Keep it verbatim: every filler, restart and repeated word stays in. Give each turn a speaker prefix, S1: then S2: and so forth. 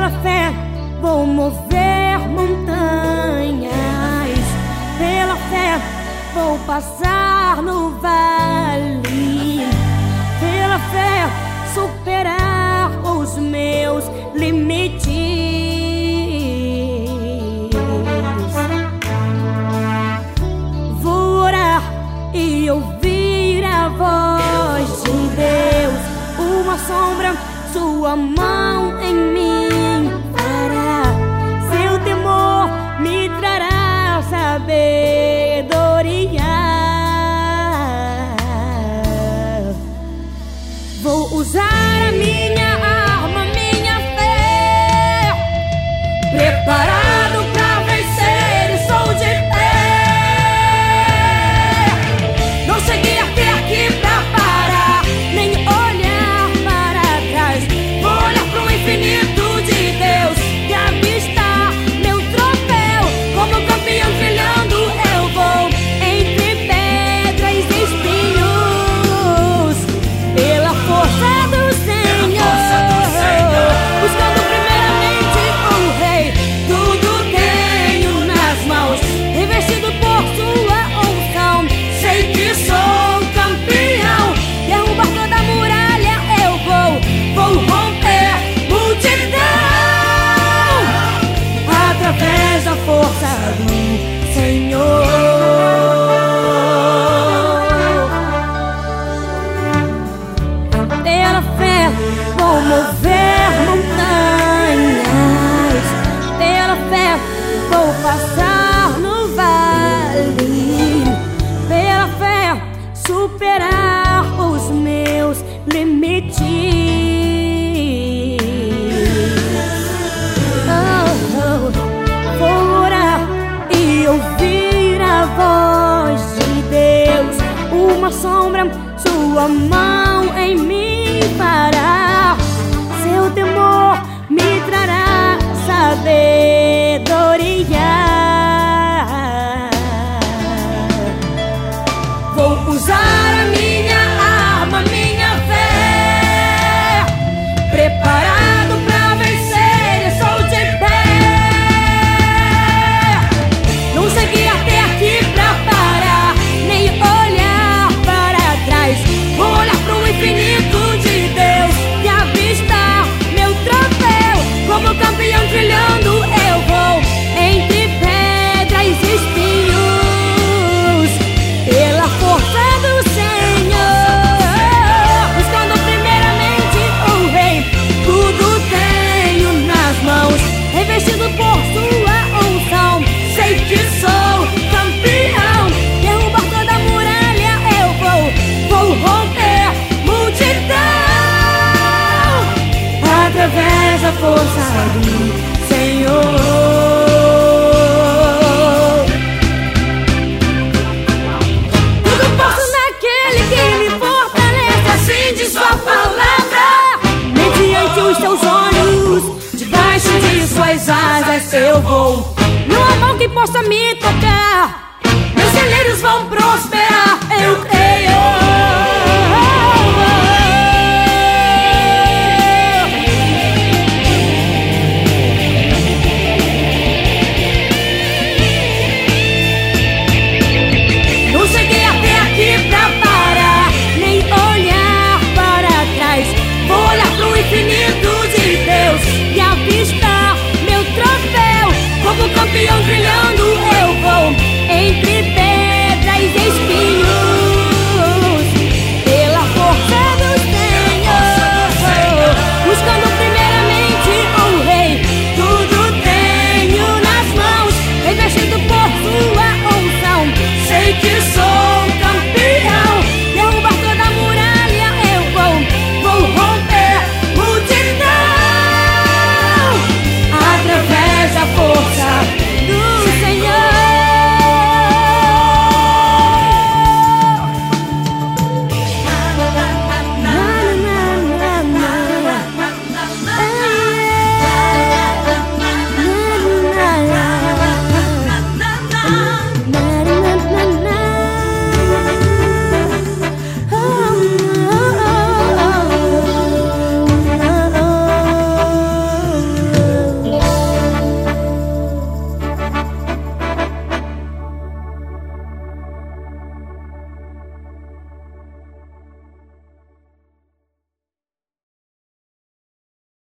S1: Pela fé vou mover montanhas, pela fé vou passar no vale, pela fé superar os meus limites. Vou orar e ouvir a voz de Deus, uma sombra, sua mão em mim fará, seu temor me trará sabedoria. Vou usar a minha arma, minha fé, preparado pra vencer e sou de pé. Não cheguei até aqui pra parar, nem olhar para trás. Vou olhar pro infinito de Deus e avistar meu troféu. Como campeão trilhando eu vou entre pedras e espinhos, pela força do Senhor, buscando primeiramente o Rei. Tudo tenho nas mãos, revestido por sua unção. Sei que sou campeão, derrubar toda muralha eu vou. Vou romper multidão através da força do Senhor. Pela fé vou mover montanhas, pela fé vou passar no vale, pela fé superar os meus limites. Oh, oh. Vou orar e ouvir a voz de Deus, uma sombra, sua mão em mim fará, seu temor me trará sabedoria. Vou usar a minha arma, minha fé, preparado pra vencer e sou de pé. Não cheguei até aqui pra parar, nem olhar para trás. Vou olhar pro infinito de Deus e avistar meu troféu. Como campeão trilhando eu vou entre pedras e espinhos, pela força do Senhor, buscando primeiramente o Rei. Tudo tenho nas mãos, revestido por sua unção. Sei que sou campeão, derrubar toda muralha eu vou. Vou romper multidão através da força do Senhor. Tudo posso naquele que me fortalece, assim diz sua palavra. Mediante os seus olhos, debaixo de suas asas eu vou. Não há mão que possa me tocar, meus celeiros vão prosperar, eu creio. Não cheguei até aqui pra parar, nem olhar para trás. Vou olhar pro infinito de Deus e avistar meu troféu. Como campeão trilhando